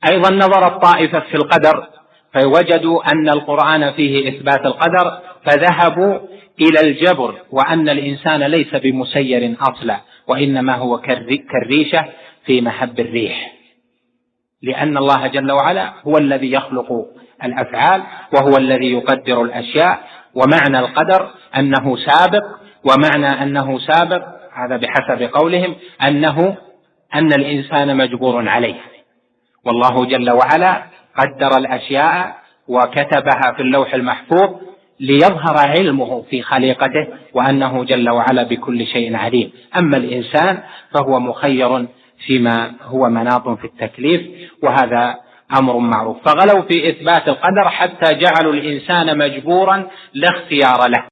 أيضا نظر الطائفة في القدر فوجدوا أن القرآن فيه إثبات القدر، فذهبوا إلى الجبر، وأن الإنسان ليس بمسير أصلا، وإنما هو كالريشة في مهب الريح، لأن الله جل وعلا هو الذي يخلق الأفعال وهو الذي يقدر الأشياء. ومعنى القدر أنه سابق، ومعنى أنه سابق هذا بحسب قولهم أن الإنسان مجبور عليه، والله جل وعلا قدر الأشياء وكتبها في اللوح المحفوظ ليظهر علمه في خليقته، وأنه جل وعلا بكل شيء عليم. أما الإنسان فهو مخير فيما هو مناط في التكليف، وهذا أمر معروف. فغلوا في إثبات القدر حتى جعلوا الإنسان مجبورا لا اختيار له.